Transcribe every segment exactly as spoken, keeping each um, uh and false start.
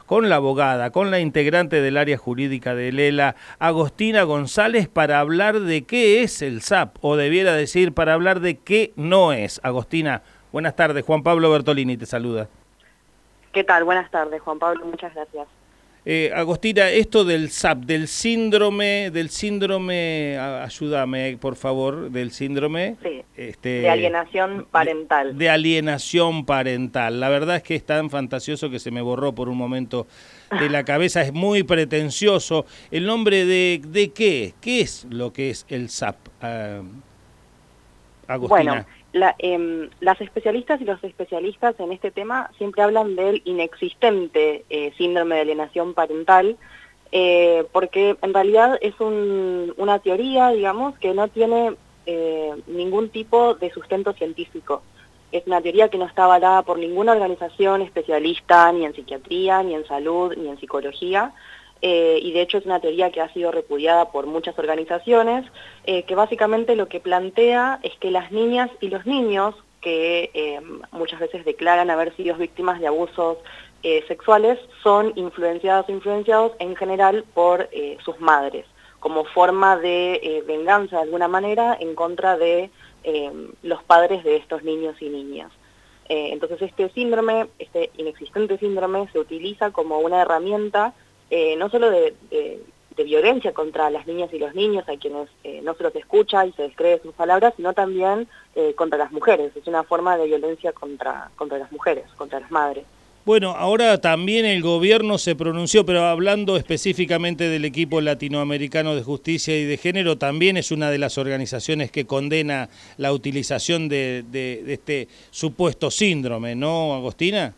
con la abogada, con la integrante del área jurídica de Lela, Agostina González, para hablar de qué es el S A P, o debiera decir, para hablar de qué no es. Agostina, buenas tardes. Juan Pablo Bertolini te saluda. ¿Qué tal? Buenas tardes, Juan Pablo. Muchas gracias. Eh, Agostina, esto del S A P, del síndrome, del síndrome, ayúdame por favor, del síndrome... Sí, este, de alienación parental. De, de alienación parental. La verdad es que es tan fantasioso que se me borró por un momento de la cabeza, es muy pretencioso. ¿El nombre de, de qué? ¿Qué es lo que es el S A P, uh, Agostina? Bueno, la, eh, las especialistas y los especialistas en este tema siempre hablan del inexistente eh, síndrome de alienación parental, eh, porque en realidad es un, una teoría, digamos, que no tiene eh, ningún tipo de sustento científico. Es una teoría que no está avalada por ninguna organización especialista, ni en psiquiatría, ni en salud, ni en psicología. Eh, y de hecho es una teoría que ha sido repudiada por muchas organizaciones, eh, que básicamente lo que plantea es que las niñas y los niños que eh, muchas veces declaran haber sido víctimas de abusos eh, sexuales son influenciadas o influenciados en general por eh, sus madres, como forma de eh, venganza de alguna manera en contra de eh, los padres de estos niños y niñas. Eh, entonces este síndrome, este inexistente síndrome, se utiliza como una herramienta Eh, no solo de, de, de violencia contra las niñas y los niños, a quienes eh, no se los escucha y se descree sus palabras, sino también eh, contra las mujeres. Es una forma de violencia contra, contra las mujeres, contra las madres. Bueno, ahora también el gobierno se pronunció, pero hablando específicamente del equipo latinoamericano de justicia y de género, también es una de las organizaciones que condena la utilización de, de, de este supuesto síndrome, ¿no, Agostina?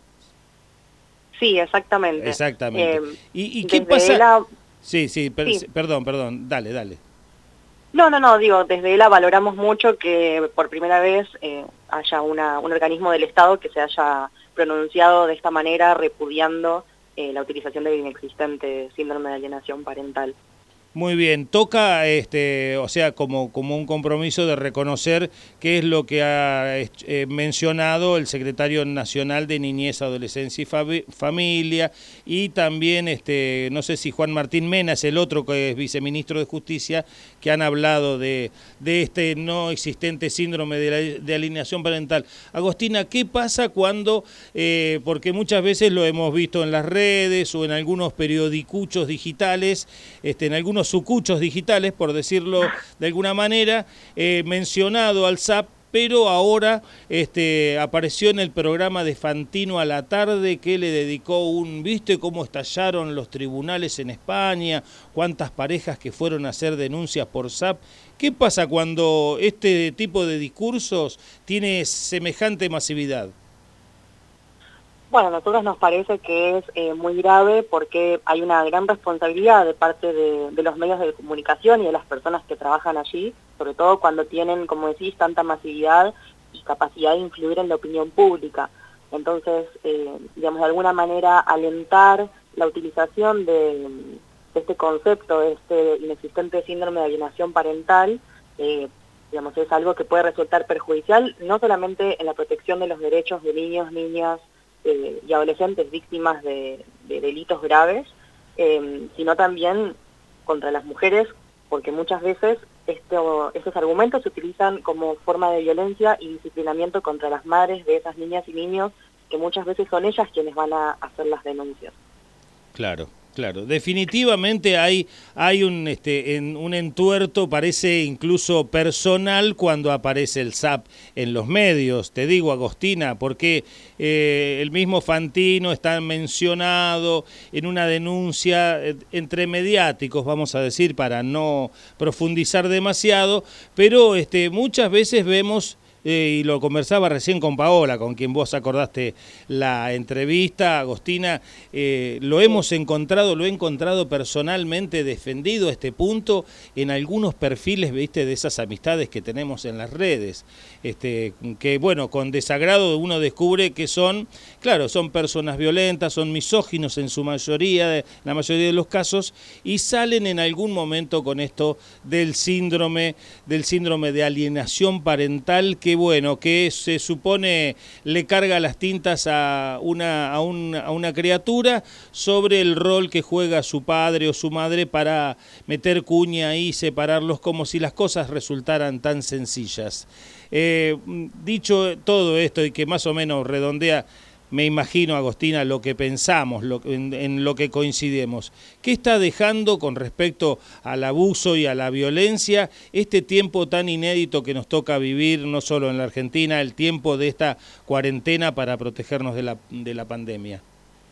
Sí, exactamente. Exactamente. Eh, ¿Y, y qué pasa? ELA... Sí, sí, per sí, perdón, perdón, dale, dale. No, no, no, digo, desde ELA valoramos mucho que por primera vez eh, haya una, un organismo del Estado que se haya pronunciado de esta manera, repudiando eh, la utilización del inexistente síndrome de alienación parental. Muy bien, toca, este, o sea, como, como un compromiso de reconocer qué es lo que ha eh, mencionado el secretario nacional de Niñez, Adolescencia y Familia, y también, este, no sé si Juan Martín Mena es el otro que es viceministro de Justicia, que han hablado de, de este no existente síndrome de, la, de alienación parental. Agostina, ¿qué pasa cuando, eh, porque muchas veces lo hemos visto en las redes o en algunos periodicuchos digitales, este, en algunos sucuchos digitales, por decirlo de alguna manera, eh, mencionado al S A P, pero ahora este, apareció en el programa de Fantino a la tarde, que le dedicó un, ¿viste cómo estallaron los tribunales en España? ¿Cuántas parejas que fueron a hacer denuncias por S A P? ¿Qué pasa cuando este tipo de discursos tiene semejante masividad? Bueno, a nosotros nos parece que es eh, muy grave porque hay una gran responsabilidad de parte de, de los medios de comunicación y de las personas que trabajan allí, sobre todo cuando tienen, como decís, tanta masividad y capacidad de influir en la opinión pública. Entonces, eh, digamos, de alguna manera alentar la utilización de, de este concepto, de este inexistente síndrome de alienación parental, eh, digamos, es algo que puede resultar perjudicial no solamente en la protección de los derechos de niños, niñas, Eh, y adolescentes víctimas de, de delitos graves, eh, sino también contra las mujeres, porque muchas veces esto, estos argumentos se utilizan como forma de violencia y disciplinamiento contra las madres de esas niñas y niños, que muchas veces son ellas quienes van a hacer las denuncias. Claro. Claro, definitivamente hay, hay un, este, en, un entuerto, parece incluso personal, cuando aparece el S A P en los medios. Te digo, Agostina, porque eh, el mismo Fantino está mencionado en una denuncia eh, entre mediáticos, vamos a decir, para no profundizar demasiado, pero este, muchas veces vemos... Eh, y lo conversaba recién con Paola, con quien vos acordaste la entrevista, Agostina, eh, lo hemos encontrado, lo he encontrado personalmente defendido este punto en algunos perfiles, viste, de esas amistades que tenemos en las redes, este, que bueno, con desagrado uno descubre que son, claro, son personas violentas, son misóginos en su mayoría, en la mayoría de los casos, y salen en algún momento con esto del síndrome, del síndrome de alienación parental, que que, bueno, que se supone le carga las tintas a una, a, un, a una criatura sobre el rol que juega su padre o su madre para meter cuña y separarlos como si las cosas resultaran tan sencillas. Eh, dicho todo esto y que más o menos redondea, me imagino, Agostina, lo que pensamos, lo, en, en lo que coincidimos. ¿Qué está dejando con respecto al abuso y a la violencia este tiempo tan inédito que nos toca vivir, no solo en la Argentina, el tiempo de esta cuarentena para protegernos de la, de la pandemia?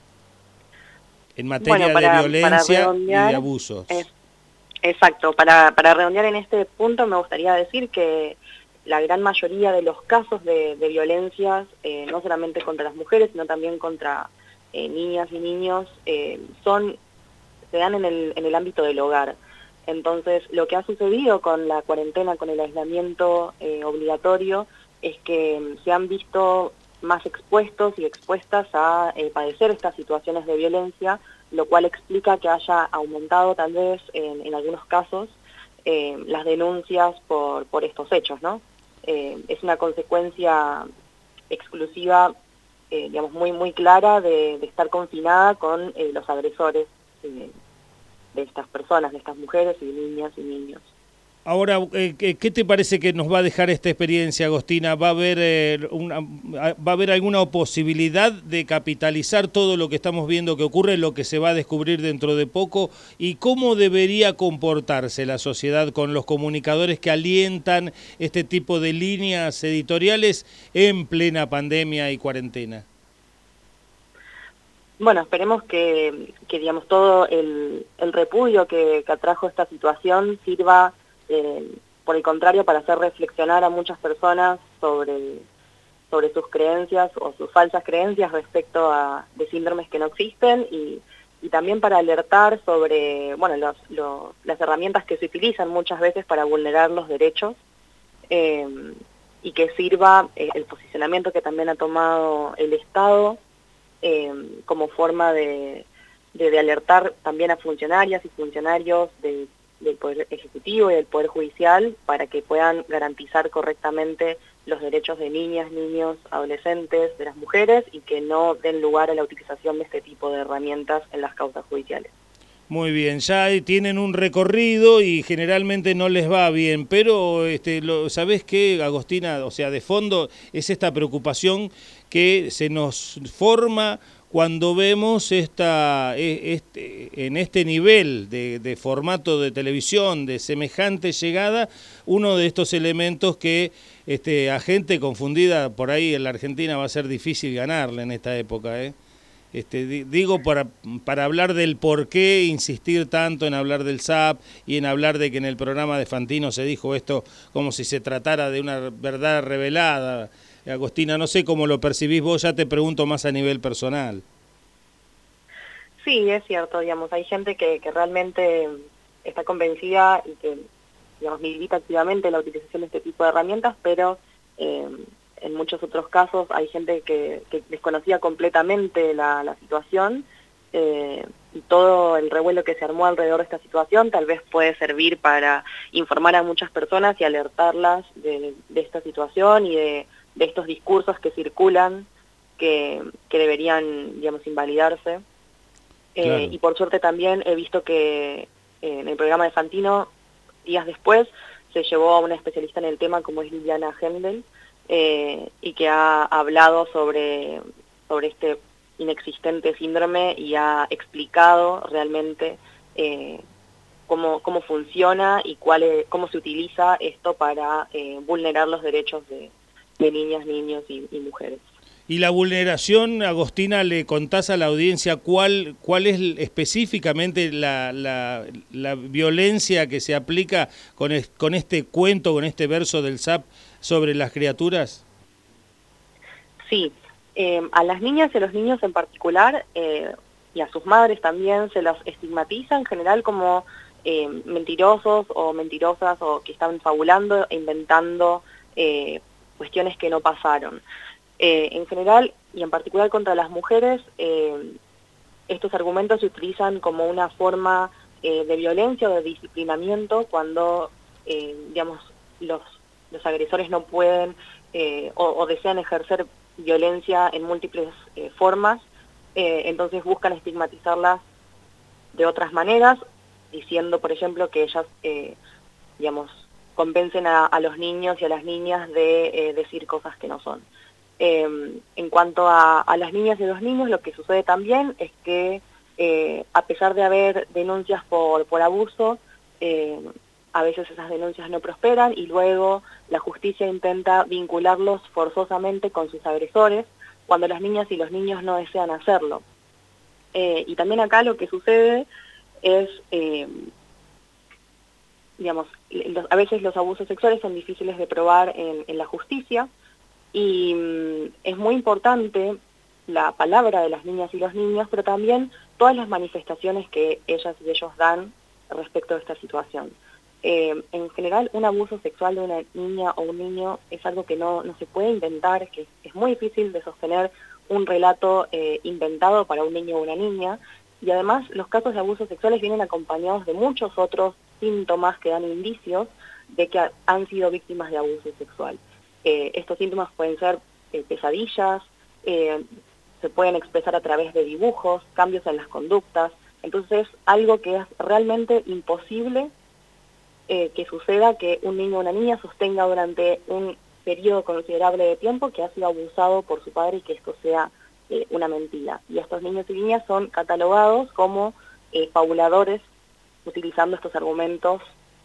En materia bueno, para, de violencia y de abusos. Es, exacto, para, para redondear en este punto me gustaría decir que la gran mayoría de los casos de, de violencias, eh, no solamente contra las mujeres, sino también contra eh, niñas y niños, eh, son, se dan en el, en el ámbito del hogar. Entonces, lo que ha sucedido con la cuarentena, con el aislamiento eh, obligatorio, es que se han visto más expuestos y expuestas a eh, padecer estas situaciones de violencia, lo cual explica que haya aumentado tal vez en, en algunos casos eh, las denuncias por, por estos hechos, ¿no? Eh, es una consecuencia exclusiva, eh, digamos, muy muy clara de, de estar confinada con eh, los agresores eh, de estas personas, de estas mujeres y niñas y niños. Ahora, eh, ¿qué te parece que nos va a dejar esta experiencia, Agostina? ¿Va a haber eh, una, va a haber alguna posibilidad de capitalizar todo lo que estamos viendo que ocurre, lo que se va a descubrir dentro de poco? ¿Y cómo debería comportarse la sociedad con los comunicadores que alientan este tipo de líneas editoriales en plena pandemia y cuarentena? Bueno, esperemos que, que digamos, todo el, el repudio que, que atrajo esta situación sirva Eh, por el contrario, para hacer reflexionar a muchas personas sobre, sobre sus creencias o sus falsas creencias respecto a de síndromes que no existen y, y también para alertar sobre bueno, los, los, las herramientas que se utilizan muchas veces para vulnerar los derechos eh, y que sirva eh, el posicionamiento que también ha tomado el Estado eh, como forma de, de, de alertar también a funcionarias y funcionarios de del Poder Ejecutivo y del Poder Judicial para que puedan garantizar correctamente los derechos de niñas, niños, adolescentes, de las mujeres y que no den lugar a la utilización de este tipo de herramientas en las causas judiciales. Muy bien, ya tienen un recorrido y generalmente no les va bien, pero este, lo, ¿sabés qué, Agostina? O sea, de fondo es esta preocupación que se nos forma cuando vemos esta, este, en este nivel de, de formato de televisión, de semejante llegada, uno de estos elementos que este, a gente confundida por ahí en la Argentina va a ser difícil ganarle en esta época, ¿eh? Este, digo para, para hablar del por qué insistir tanto en hablar del S A P y en hablar de que en el programa de Fantino se dijo esto como si se tratara de una verdad revelada. Agostina, no sé cómo lo percibís vos, ya te pregunto más a nivel personal. Sí, es cierto, digamos, hay gente que, que realmente está convencida y que, digamos, milita activamente la utilización de este tipo de herramientas, pero eh, en muchos otros casos hay gente que, que desconocía completamente la, la situación eh, y todo el revuelo que se armó alrededor de esta situación tal vez puede servir para informar a muchas personas y alertarlas de, de esta situación y de de estos discursos que circulan, que, que deberían, digamos, invalidarse. Claro. Eh, y por suerte también he visto que eh, en el programa de Fantino, días después, se llevó a una especialista en el tema como es Liliana Hendel, eh, y que ha hablado sobre, sobre este inexistente síndrome y ha explicado realmente eh, cómo, cómo funciona y cuál es, cómo se utiliza esto para eh, vulnerar los derechos de de niñas, niños y, y mujeres. Y la vulneración, Agostina, ¿le contás a la audiencia cuál, cuál es específicamente la, la, la violencia que se aplica con, es, con este cuento, con este verso del S A P sobre las criaturas? Sí, eh, a las niñas y a los niños en particular, eh, y a sus madres también, se los estigmatiza en general como eh, mentirosos o mentirosas o que están fabulando e inventando eh, cuestiones que no pasaron. Eh, en general, y en particular contra las mujeres, eh, estos argumentos se utilizan como una forma eh, de violencia o de disciplinamiento cuando, eh, digamos, los, los agresores no pueden eh, o, o desean ejercer violencia en múltiples eh, formas, eh, entonces buscan estigmatizarlas de otras maneras, diciendo, por ejemplo, que ellas, eh, digamos, convencen a, a los niños y a las niñas de eh, decir cosas que no son. Eh, en cuanto a, a las niñas y los niños, lo que sucede también es que, eh, a pesar de haber denuncias por, por abuso, eh, a veces esas denuncias no prosperan y luego la justicia intenta vincularlos forzosamente con sus agresores cuando las niñas y los niños no desean hacerlo. Eh, y también acá lo que sucede es, eh, digamos, los, a veces los abusos sexuales son difíciles de probar en, en la justicia y mm, es muy importante la palabra de las niñas y los niños, pero también todas las manifestaciones que ellas y ellos dan respecto a esta situación. Eh, en general, un abuso sexual de una niña o un niño es algo que no, no se puede inventar, que es, es muy difícil de sostener un relato eh, inventado para un niño o una niña, y además los casos de abusos sexuales vienen acompañados de muchos otros síntomas que dan indicios de que han sido víctimas de abuso sexual. Eh, estos síntomas pueden ser eh, pesadillas, eh, se pueden expresar a través de dibujos, cambios en las conductas, entonces algo que es realmente imposible eh, que suceda, que un niño o una niña sostenga durante un periodo considerable de tiempo que ha sido abusado por su padre y que esto sea eh, una mentira. Y estos niños y niñas son catalogados como eh, fabuladores utilizando estos argumentos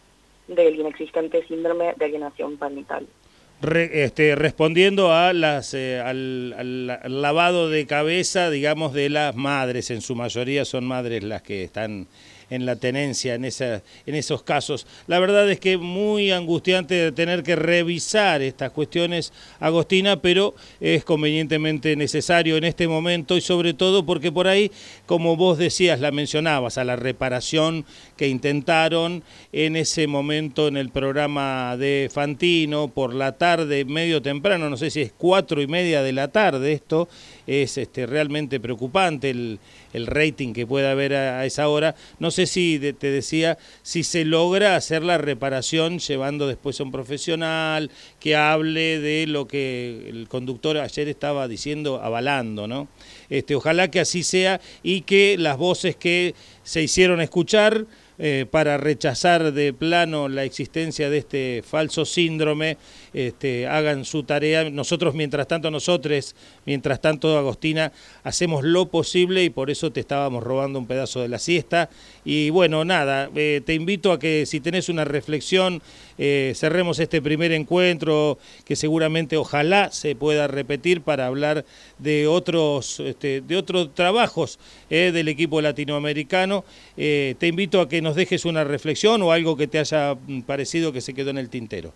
del inexistente síndrome de alienación parental. Re, este, respondiendo a las, eh, al, al, al lavado de cabeza, digamos, de las madres, en su mayoría son madres las que están en la tenencia en, esa, en esos casos. La verdad es que muy angustiante tener que revisar estas cuestiones, Agostina, pero es convenientemente necesario en este momento y sobre todo porque por ahí, como vos decías, la mencionabas, a la reparación que intentaron en ese momento en el programa de Fantino, por la tarde, medio temprano, no sé si es cuatro y media de la tarde esto, es este, realmente preocupante el, el rating que pueda haber a, a esa hora. No sé si de, te decía, si se logra hacer la reparación llevando después a un profesional que hable de lo que el conductor ayer estaba diciendo, avalando, ¿no? Este, ojalá que así sea y que las voces que se hicieron escuchar Eh, para rechazar de plano la existencia de este falso síndrome, este, hagan su tarea. Nosotros, mientras tanto, nosotros, mientras tanto, Agostina, hacemos lo posible y por eso te estábamos robando un pedazo de la siesta. Y bueno, nada, eh, te invito a que si tenés una reflexión, eh, cerremos este primer encuentro que seguramente, ojalá, se pueda repetir para hablar de otros, este, de otros trabajos eh, del equipo latinoamericano. Eh, te invito a que nos dejes una reflexión o algo que te haya parecido que se quedó en el tintero.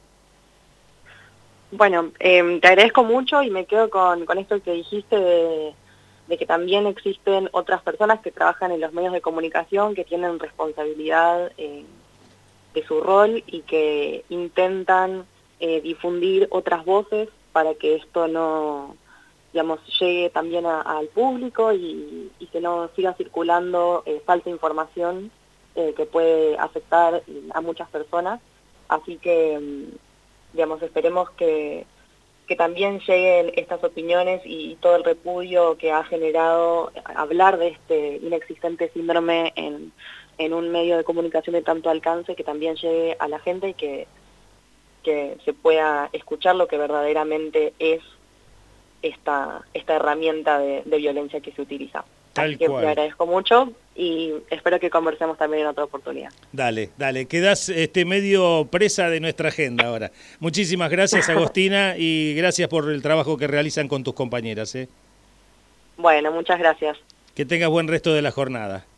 Bueno, eh, te agradezco mucho y me quedo con, con esto que dijiste de, de que también existen otras personas que trabajan en los medios de comunicación que tienen responsabilidad eh, de su rol y que intentan eh, difundir otras voces para que esto no, digamos, llegue también a, al público y, y que no siga circulando eh, falsa información eh, que puede afectar a muchas personas. Así que, digamos, esperemos que, que también lleguen estas opiniones y todo el repudio que ha generado hablar de este inexistente síndrome en, en un medio de comunicación de tanto alcance, que también llegue a la gente y que, que se pueda escuchar lo que verdaderamente es esta, esta herramienta de, de violencia que se utiliza. Tal Así que cual. te agradezco mucho y espero que conversemos también en otra oportunidad. Dale, dale, quedás este, medio presa de nuestra agenda ahora. Muchísimas gracias, Agostina, y gracias por el trabajo que realizan con tus compañeras. ¿eh? Bueno, muchas gracias. Que tengas buen resto de la jornada.